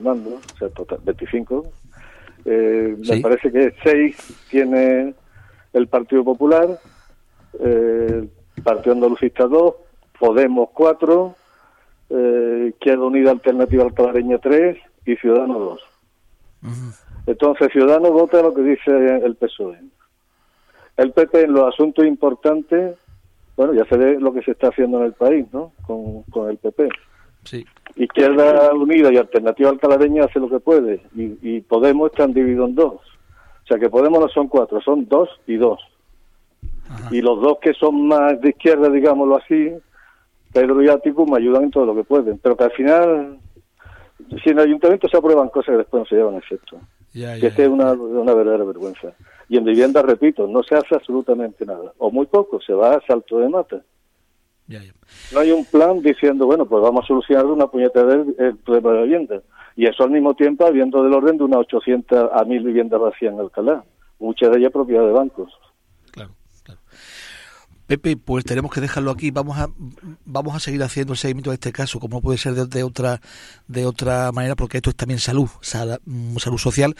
mando, o sea, total, 25. Sí. Me parece que 6 tiene el Partido Popular, Partido Andalucista 2, Podemos 4, Izquierda Unida Alternativa Alcalareña 3 y Ciudadanos 2. Uh-huh. Entonces, Ciudadanos vota lo que dice el PSOE. El PP en los asuntos importantes, bueno, ya se ve lo que se está haciendo en el país, ¿no? Con el PP. Sí. Izquierda Unida y Alternativa Alcalareña hace lo que puede, y Podemos están divididos en 2. O sea que Podemos no son 4, son 2 y 2. Ajá. Y los dos que son más de izquierda, digámoslo así, Pedro y Ático, me ayudan en todo lo que pueden. Pero que al final, si en el ayuntamiento se aprueban cosas que después no se llevan a efecto. Que es una verdadera vergüenza. Y en vivienda, repito, no se hace absolutamente nada. O muy poco, se va a salto de mata. Ya. No hay un plan diciendo, bueno, pues vamos a solucionar una puñetera el problema de la vivienda. Y eso al mismo tiempo habiendo del orden de unas 800 a 1000 viviendas vacías en Alcalá. Muchas de ellas propiedad de bancos. Claro. Pepe, pues tenemos que dejarlo aquí. Vamos a seguir haciendo el seguimiento de este caso, como no puede ser de otra manera, porque esto es también salud social.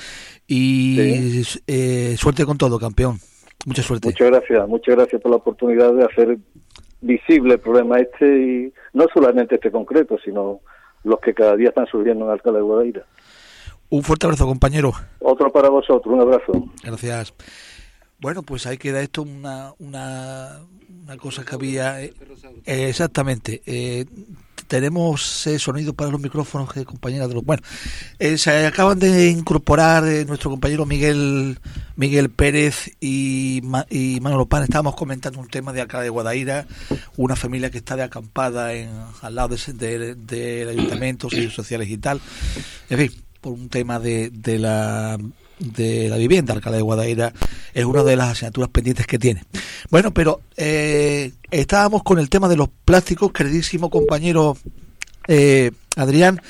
Y sí. Suerte con todo, campeón. Mucha suerte. Muchas gracias por la oportunidad de hacer visible el problema y no solamente este concreto, sino los que cada día están surgiendo en Alcalá de Guadaira. Un fuerte abrazo, compañero. Otro para vosotros, un abrazo. Gracias. Bueno, pues ahí queda esto una cosa que había... exactamente. Tenemos sonido para los micrófonos, compañera de los... Bueno, se acaban de incorporar nuestro compañero Miguel Pérez y Manolo Pan. Estábamos comentando un tema de Alcalá de Guadaira, una familia que está de acampada al lado del ayuntamiento, servicios sociales y tal. En fin, por un tema de la vivienda. Alcalá de Guadaira es una de las asignaturas pendientes que tiene. Bueno, pero estábamos con el tema de los plásticos, queridísimo compañero Adrián.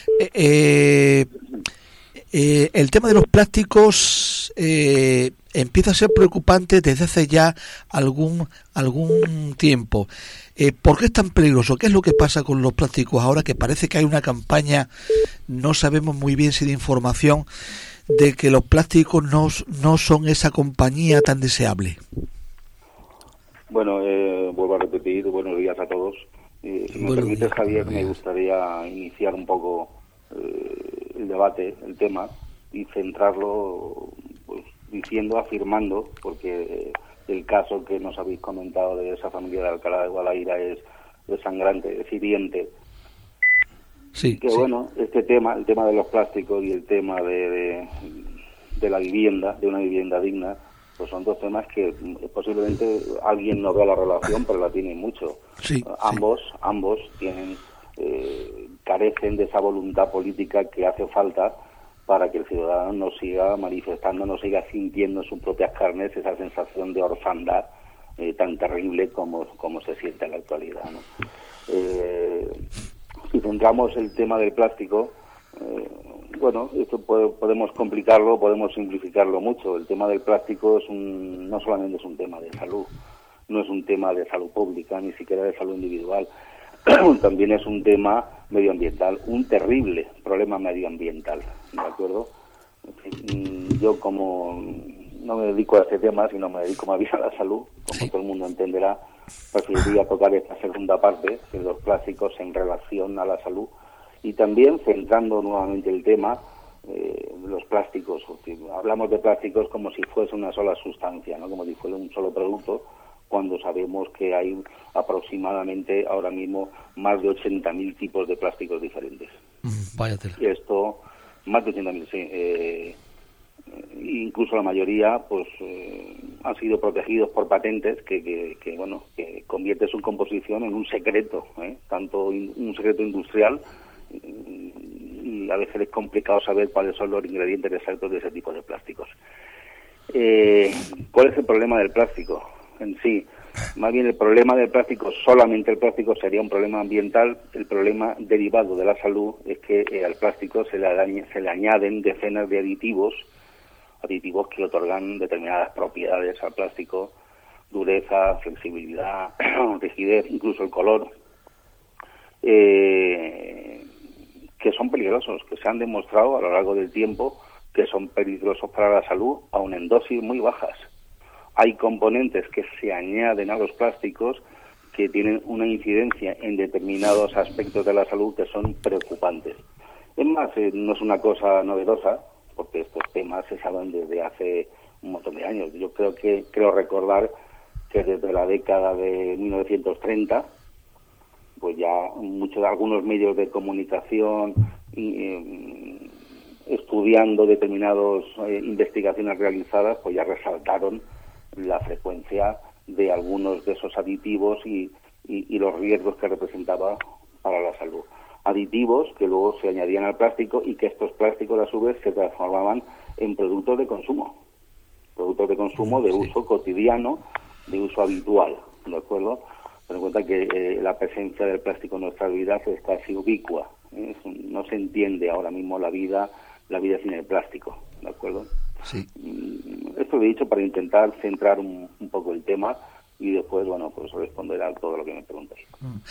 El tema de los plásticos empieza a ser preocupante desde hace ya algún tiempo. ¿Por qué es tan peligroso? ¿Qué es lo que pasa con los plásticos ahora? Que parece que hay una campaña, no sabemos muy bien si de información, de que los plásticos no son esa compañía tan deseable. Bueno, vuelvo a repetir, buenos días a todos. Si me permites, Javier, me gustaría iniciar un poco el debate, el tema, y centrarlo pues, afirmando, porque el caso que nos habéis comentado de esa familia de Alcalá de Guadaira es sangrante, es hiriente. Sí, que sí. Bueno, este tema, el tema de los plásticos y el tema de la vivienda, de una vivienda digna, pues son dos temas que posiblemente alguien no vea la relación, pero la tienen mucho. Sí, ambos tienen carecen de esa voluntad política que hace falta para que el ciudadano no siga manifestando, no siga sintiendo en sus propias carnes esa sensación de orfandad tan terrible como se siente en la actualidad, ¿no? Si centramos el tema del plástico, bueno, esto podemos complicarlo, podemos simplificarlo mucho. El tema del plástico no solamente es un tema de salud, no es un tema de salud pública, ni siquiera de salud individual. También es un tema medioambiental, un terrible problema medioambiental, ¿de acuerdo? En fin, yo como no me dedico a este tema, sino me dedico más bien a la salud, como todo el mundo entenderá, preferiría tocar esta segunda parte de los plásticos en relación a la salud y también centrando nuevamente el tema los plásticos. Hablamos de plásticos como si fuese una sola sustancia, ¿no? Como si fuera un solo producto, cuando sabemos que hay aproximadamente ahora mismo más de 80.000 tipos de plásticos diferentes. Váyatela. Y esto, más de 80.000, sí. Incluso la mayoría pues han sido protegidos por patentes que convierte su composición en un secreto, tanto un secreto industrial, y a veces es complicado saber cuáles son los ingredientes exactos de ese tipo de plásticos. ¿Cuál es el problema del plástico en sí? Más bien el problema del plástico, solamente el plástico, sería un problema ambiental. El problema derivado de la salud es que al plástico se le añaden decenas de aditivos que otorgan determinadas propiedades al plástico, dureza, flexibilidad, rigidez, incluso el color, que que son peligrosos, que se han demostrado a lo largo del tiempo que son peligrosos para la salud, aun en dosis muy bajas. Hay componentes que se añaden a los plásticos que tienen una incidencia en determinados aspectos de la salud que son preocupantes. Es más, no es una cosa novedosa, porque estos temas se saben desde hace un montón de años. Yo creo recordar que desde la década de 1930, pues ya algunos medios de comunicación estudiando determinadas investigaciones realizadas, pues ya resaltaron la frecuencia de algunos de esos aditivos y los riesgos que representaba para la salud. Aditivos que luego se añadían al plástico y que estos plásticos a su vez se transformaban en productos de consumo de uso cotidiano, de uso habitual, ¿de acuerdo? Ten en cuenta que la presencia del plástico en nuestras vidas es casi ubicua, ¿eh? No se entiende ahora mismo la vida sin el plástico, ¿de acuerdo? Sí. Esto lo he dicho para intentar centrar un poco el tema y después, bueno, pues responder a todo lo que me preguntáis.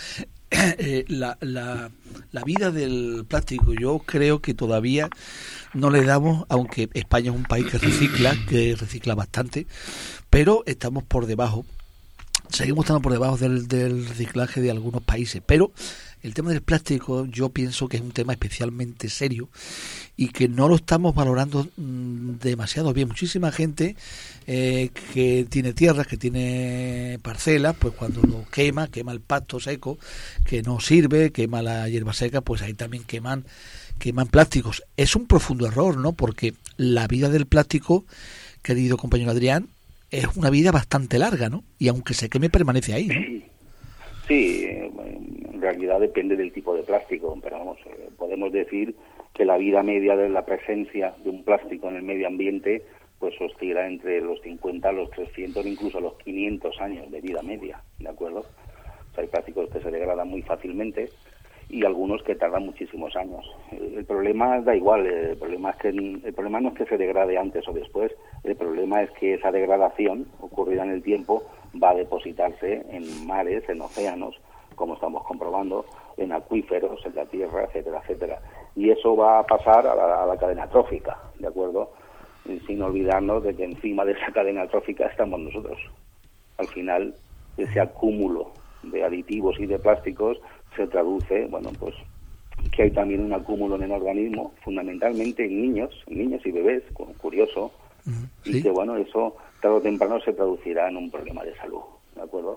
La vida del plástico, yo creo que todavía no le damos, aunque España es un país que recicla bastante, pero estamos por debajo, seguimos estando por debajo del reciclaje de algunos países, pero el tema del plástico yo pienso que es un tema especialmente serio y que no lo estamos valorando demasiado bien. Muchísima gente que tiene tierras, que tiene parcelas, pues cuando lo quema el pasto seco, que no sirve, quema la hierba seca, pues ahí también queman plásticos. Es un profundo error, ¿no? Porque la vida del plástico, querido compañero Adrián, es una vida bastante larga, ¿no? Y aunque se queme, permanece ahí, ¿no? Sí, en realidad depende del tipo de plástico, pero vamos, podemos decir que la vida media de la presencia de un plástico en el medio ambiente pues oscila entre los 50, los 300, incluso los 500 años de vida media, ¿de acuerdo? O sea, hay plásticos que se degradan muy fácilmente y algunos que tardan muchísimos años. El problema da igual, el problema no es que se degrade antes o después, el problema es que esa degradación ocurrida en el tiempo va a depositarse en mares, en océanos, como estamos comprobando, en acuíferos, en la tierra, etcétera, etcétera. Y eso va a pasar a la cadena trófica, ¿de acuerdo? Y sin olvidarnos de que encima de esa cadena trófica estamos nosotros. Al final, ese acúmulo de aditivos y de plásticos se traduce, bueno, pues que hay también un acúmulo en el organismo, fundamentalmente en niños y bebés, curioso, ¿sí? Y que, bueno, eso tarde o temprano se traducirá en un problema de salud, ¿de acuerdo?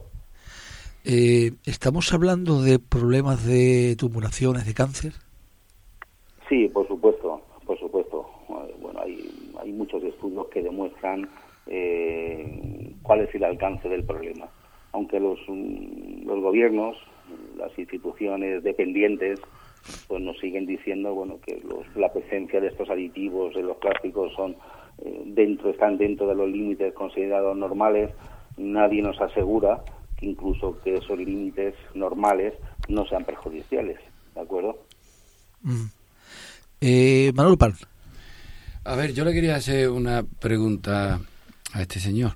¿Estamos hablando de problemas de tumoraciones, de cáncer? Sí, por supuesto. Bueno, hay muchos estudios que demuestran cuál es el alcance del problema. Aunque los gobiernos, las instituciones dependientes, pues nos siguen diciendo, bueno, que la presencia de estos aditivos, de los plásticos, están dentro de los límites considerados normales. Nadie nos asegura que incluso que esos límites normales no sean perjudiciales, ¿de acuerdo? Manuel Pan. A ver, yo le quería hacer una pregunta a este señor.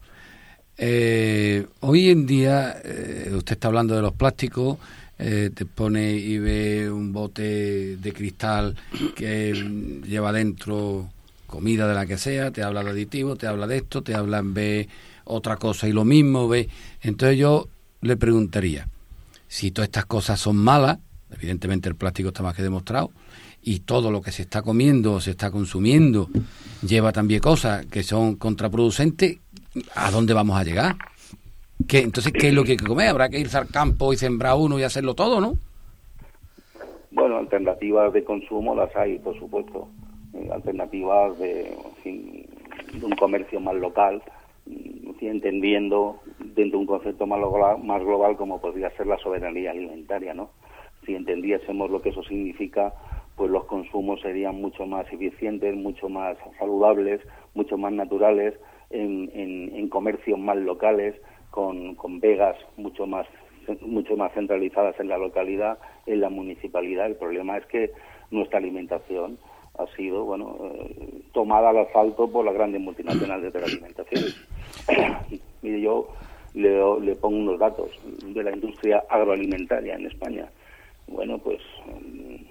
Hoy en día, usted está hablando de los plásticos, te pone y ve un bote de cristal que lleva dentro comida de la que sea, te habla de aditivos, te habla de esto, te habla en vez otra cosa y lo mismo, ve. Entonces yo le preguntaría, si todas estas cosas son malas, evidentemente el plástico está más que demostrado, y todo lo que se está comiendo o se está consumiendo lleva también cosas que son contraproducentes, ¿a dónde vamos a llegar? Entonces, ¿qué es lo que hay que comer? Habrá que irse al campo y sembrar uno y hacerlo todo, ¿no? Bueno, alternativas de consumo las hay, por supuesto. Alternativas de un comercio más local, entendiendo dentro de un concepto más global como podría ser la soberanía alimentaria, ¿no? Si entendiésemos lo que eso significa, pues los consumos serían mucho más eficientes, mucho más saludables, mucho más naturales, en comercios más locales, con vegas mucho más centralizadas en la localidad, en la municipalidad. El problema es que nuestra alimentación ha sido, tomada al asalto por las grandes multinacionales de la alimentación. Mire, yo le pongo unos datos de la industria agroalimentaria en España. Bueno, pues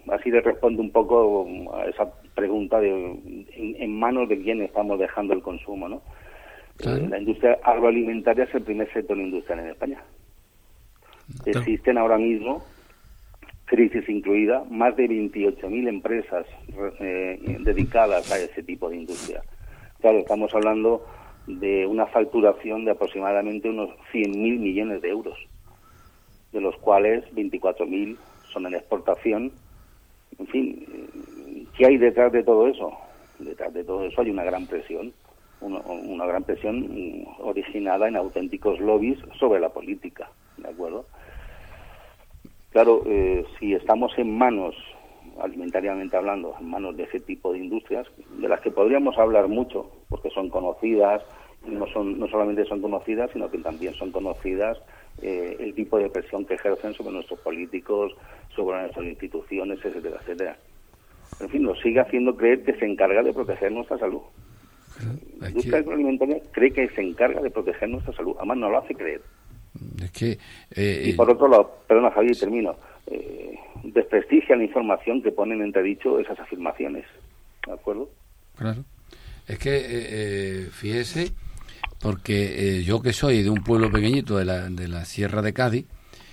así le respondo un poco a esa pregunta de en manos de quién estamos dejando el consumo, ¿no? Claro. La industria agroalimentaria es el primer sector industrial en España. Claro. Existen ahora mismo, crisis incluida, más de 28.000 empresas dedicadas a ese tipo de industria. Claro, estamos hablando de una facturación de aproximadamente unos 100.000 millones de euros, de los cuales 24.000 son en exportación. En fin, ¿qué hay detrás de todo eso? Detrás de todo eso hay una gran presión, una gran presión originada en auténticos lobbies sobre la política, ¿de acuerdo? Claro, si estamos en manos, alimentariamente hablando, en manos de ese tipo de industrias, de las que podríamos hablar mucho, porque son conocidas, no solamente son conocidas, sino que también son conocidas el tipo de presión que ejercen sobre nuestros políticos, sobre nuestras instituciones, etcétera, etcétera. En fin, nos sigue haciendo creer que se encarga de proteger nuestra salud. La industria agroalimentaria cree que se encarga de proteger nuestra salud, además no lo hace creer. Es que y por otro lado, perdona Javier, termino, desprestigia la información que ponen en entredicho esas afirmaciones, ¿de acuerdo? Claro, es que fíjese, porque yo que soy de un pueblo pequeñito de la Sierra de Cádiz,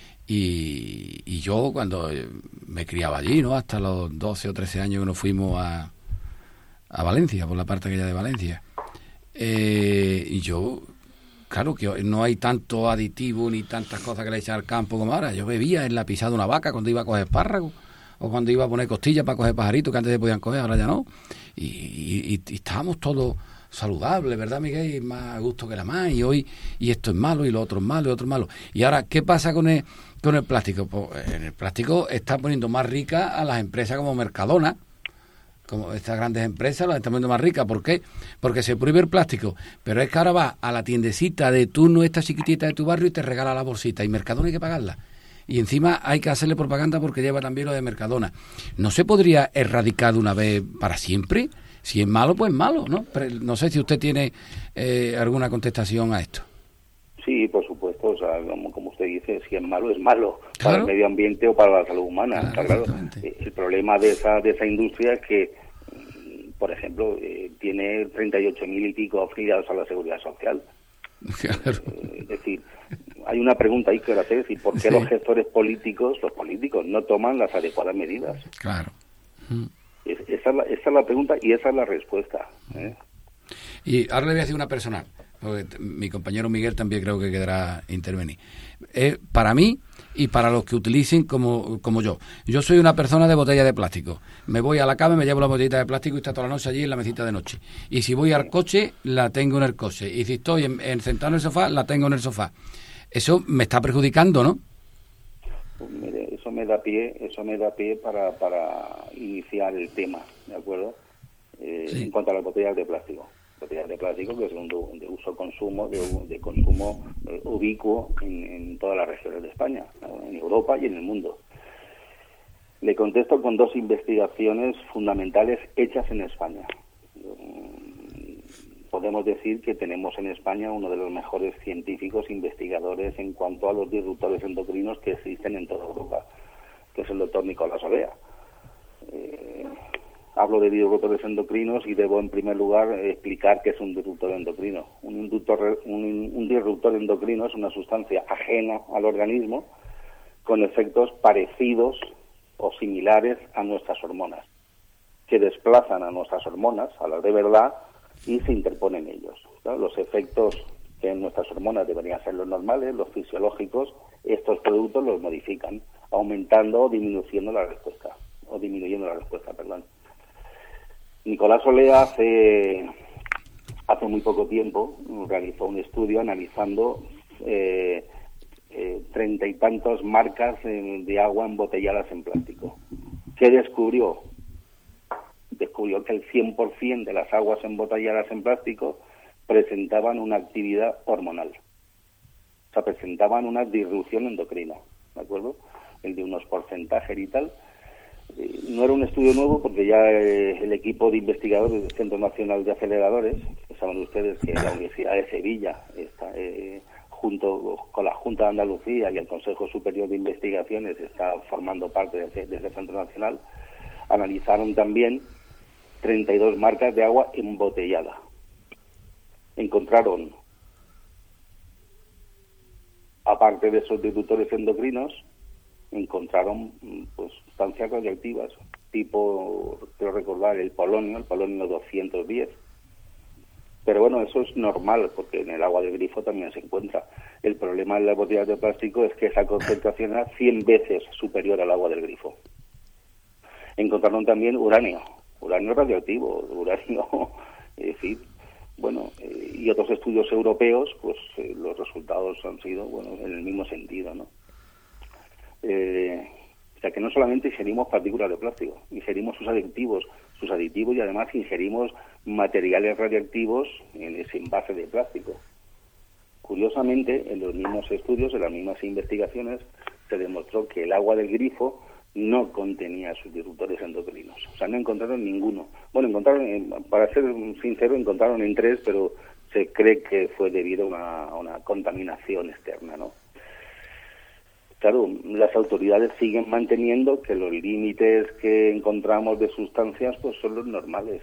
y yo cuando me criaba allí, ¿no? Hasta los 12 o 13 años que nos fuimos a Valencia, por la parte aquella de Valencia, y yo, claro que no hay tanto aditivo ni tantas cosas que le echan al campo como ahora. Yo bebía en la pisada de una vaca cuando iba a coger espárragos, o cuando iba a poner costillas para coger pajaritos que antes se podían coger, ahora ya no, y estábamos todos saludable, ¿verdad, Miguel? Y más a gusto que la más, y hoy, y esto es malo, y lo otro es malo, y otro es malo. Y ahora, ¿qué pasa con el plástico? Pues en el plástico está poniendo más rica a las empresas como Mercadona, como estas grandes empresas, las están poniendo más ricas. ¿Por qué? Porque se prohíbe el plástico, pero es que ahora vas a la tiendecita de turno, esta chiquitita de tu barrio, y te regala la bolsita, y Mercadona hay que pagarla. Y encima hay que hacerle propaganda porque lleva también lo de Mercadona. ¿No se podría erradicar de una vez para siempre? Si es malo, pues malo, ¿no? Pero no sé si usted tiene alguna contestación a esto. Sí, por supuesto, o sea, como usted dice, si es malo, ¿Claro? Para el medio ambiente o para la salud humana. Claro. El problema de esa industria es que, por ejemplo, tiene 38.000 y pico afiliados a la Seguridad Social. Claro. Es decir, hay una pregunta ahí que hacer, es ¿por qué los gestores políticos, no toman las adecuadas medidas? Claro. Esa es la pregunta y esa es la respuesta. Y ahora le voy a decir una personal, porque mi compañero Miguel también creo que quedará intervenir. Para mí y para los que utilicen como yo. Yo soy una persona de botella de plástico. Me voy a la cama, me llevo la botellita de plástico y está toda la noche allí en la mesita de noche. Y si voy al coche, la tengo en el coche. Y si estoy sentado en el sofá, la tengo en el sofá. Eso me está perjudicando, ¿no? Pues mire, eso me da pie para iniciar el tema, ¿de acuerdo? Sí. En cuanto a las botellas de plástico que son de uso consumo, de consumo ubicuo en todas las regiones de España, en Europa y en el mundo. Le contesto con dos investigaciones fundamentales hechas en España. Podemos decir que tenemos en España uno de los mejores científicos investigadores en cuanto a los disruptores endocrinos que existen en toda Europa, que es el doctor Nicolás Olea. Hablo de disruptores endocrinos y debo en primer lugar explicar qué es un disruptor endocrino. Un disruptor endocrino es una sustancia ajena al organismo con efectos parecidos o similares a nuestras hormonas, que desplazan a nuestras hormonas, a las de verdad, y se interponen ellos. ¿Claro? Los efectos que en nuestras hormonas deberían ser los normales, los fisiológicos, estos productos los modifican, aumentando o disminuyendo la respuesta. Nicolás Olea hace muy poco tiempo realizó un estudio analizando 30 y tantas marcas de agua embotelladas en plástico. ¿Qué descubrió? Descubrió que el 100% de las aguas embotelladas en plástico presentaban una actividad hormonal. O sea, presentaban una disrupción endocrina, ¿de acuerdo? El de unos porcentajes y tal. No era un estudio nuevo porque ya el equipo de investigadores del Centro Nacional de Aceleradores, saben ustedes que la Universidad de Sevilla está, junto con la Junta de Andalucía y el Consejo Superior de Investigaciones, está formando parte de ese Centro Nacional, Analizaron también 32 marcas de agua embotellada. Encontraron, aparte de esos disruptores endocrinos, encontraron pues sustancias radioactivas, tipo, quiero recordar, el polonio 210. Pero bueno, eso es normal, porque en el agua de grifo también se encuentra. El problema de las botellas de plástico es que esa concentración era 100 veces superior al agua del grifo. Encontraron también uranio radioactivo, en fin, bueno, y otros estudios europeos, pues los resultados han sido, bueno, en el mismo sentido, ¿no? O sea que no solamente ingerimos partículas de plástico, ingerimos sus aditivos y además ingerimos materiales radiactivos en ese envase de plástico. Curiosamente, en los mismos estudios, en las mismas investigaciones, se demostró que el agua del grifo no contenía sus disruptores endocrinos. O sea, no encontraron ninguno. Bueno, para ser sincero, encontraron en 3, pero se cree que fue debido a una contaminación externa, ¿no? Claro, las autoridades siguen manteniendo que los límites que encontramos de sustancias pues son los normales.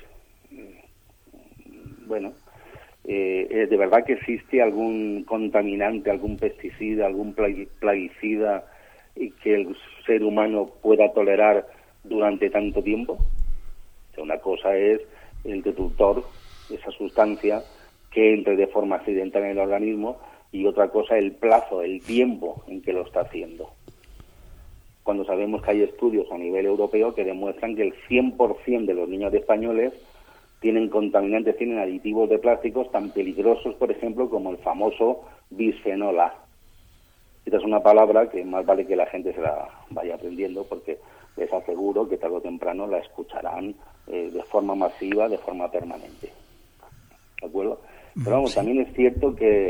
Bueno, ¿de verdad que existe algún contaminante, algún pesticida, algún plaguicida y que el ser humano pueda tolerar durante tanto tiempo? O sea, una cosa es el disruptor, esa sustancia que entre de forma accidental en el organismo, y otra cosa el plazo, el tiempo en que lo está haciendo. Cuando sabemos que hay estudios a nivel europeo que demuestran que el 100% de los niños españoles tienen contaminantes, tienen aditivos de plásticos tan peligrosos, por ejemplo, como el famoso bisfenol A. Esta es una palabra que más vale que la gente se la vaya aprendiendo, porque les aseguro que tarde o temprano la escucharán de forma masiva, de forma permanente. ¿De acuerdo? Pero vamos, también es cierto que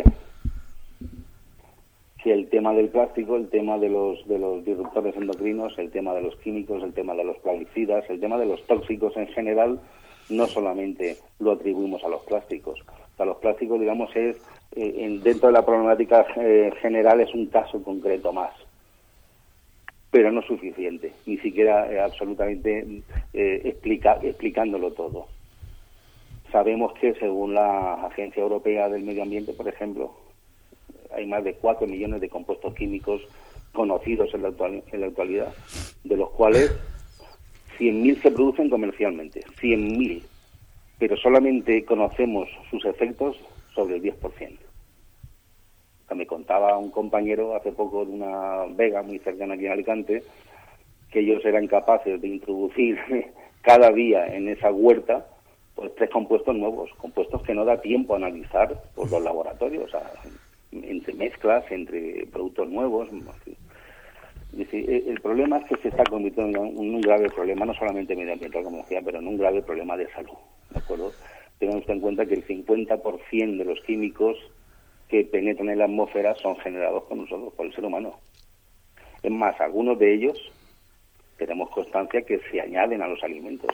el tema del plástico, el tema de los disruptores endocrinos, el tema de los químicos, el tema de los plaguicidas, el tema de los tóxicos en general, no solamente lo atribuimos a los plásticos. O sea, los plásticos, digamos, es dentro de la problemática general es un caso concreto más, pero no suficiente, ni siquiera absolutamente explicándolo todo. Sabemos que según la Agencia Europea del Medio Ambiente, por ejemplo, hay más de 4 millones de compuestos químicos conocidos en la actualidad, de los cuales 100.000 se producen comercialmente, 100.000, pero solamente conocemos sus efectos sobre el 10%. O sea, me contaba un compañero hace poco de una vega muy cercana aquí en Alicante, que ellos eran capaces de introducir cada día en esa huerta pues 3 compuestos nuevos, compuestos que no da tiempo a analizar por los laboratorios, o sea, entre mezclas, entre productos nuevos. Es decir, el problema es que se está convirtiendo en un grave problema, no solamente medioambiental, como decía, pero en un grave problema de salud, ¿de acuerdo? Tenemos en cuenta que el 50% de los químicos que penetran en la atmósfera son generados por nosotros, por el ser humano. Es más, algunos de ellos tenemos constancia que se añaden a los alimentos.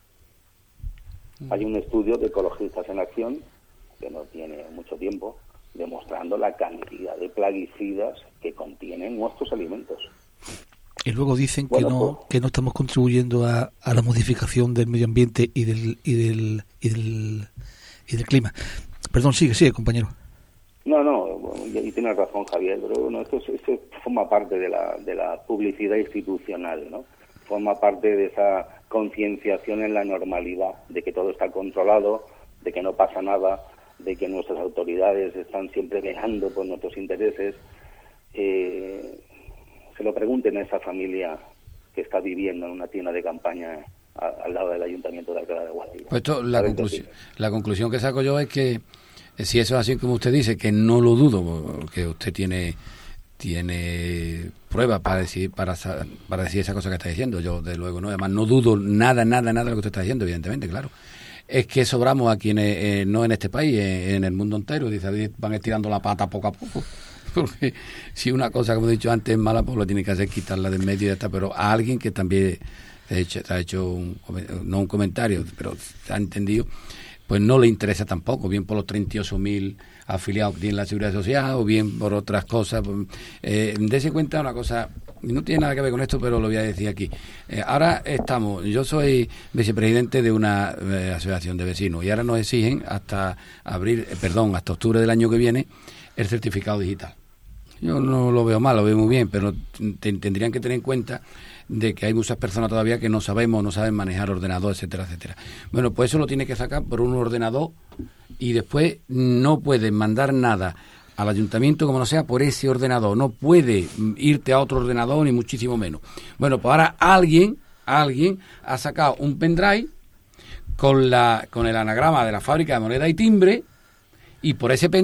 Hay un estudio de Ecologistas en Acción, que no tiene mucho tiempo, demostrando la cantidad de plaguicidas que contienen nuestros alimentos. Y luego dicen que no estamos contribuyendo a la modificación del medio ambiente y del clima. Perdón, sigue, compañero. No, y tienes razón, Javier, pero bueno, esto forma parte de la publicidad institucional, ¿no? Forma parte de esa concienciación en la normalidad, de que todo está controlado, de que no pasa nada, de que nuestras autoridades están siempre velando por nuestros intereses. Se lo pregunten a esa familia que está viviendo en una tienda de campaña al lado del Ayuntamiento de Alcalá de Guadaira. Pues la conclusión que saco yo es que si eso es así como usted dice, que no lo dudo, porque usted tiene pruebas para decir esa cosa que está diciendo. Yo, de luego, no. Además, no dudo nada de lo que usted está diciendo, evidentemente, claro. Es que sobramos a quienes, no en este país, en el mundo entero, dice, van estirando la pata poco a poco. Porque si una cosa, como he dicho antes, es mala, pues lo tiene que hacer quitarla de en medio y ya está. Pero a alguien que también ha hecho no un comentario, pero ha entendido, pues no le interesa tampoco, bien por los 38.000 afiliados que tiene la Seguridad Social o bien por otras cosas. Dese cuenta una cosa, y no tiene nada que ver con esto, pero lo voy a decir aquí. Ahora yo soy vicepresidente de una asociación de vecinos y ahora nos exigen hasta octubre del año que viene el certificado digital. Yo no lo veo mal, lo veo muy bien, pero tendrían que tener en cuenta de que hay muchas personas todavía que no saben manejar ordenador, etcétera, etcétera. Bueno, pues eso lo tiene que sacar por un ordenador y después no pueden mandar nada al ayuntamiento como no sea por ese ordenador. No puede irte a otro ordenador ni muchísimo menos. Bueno, pues ahora alguien ha sacado un pendrive con el anagrama de la fábrica de moneda y timbre y por ese pendrive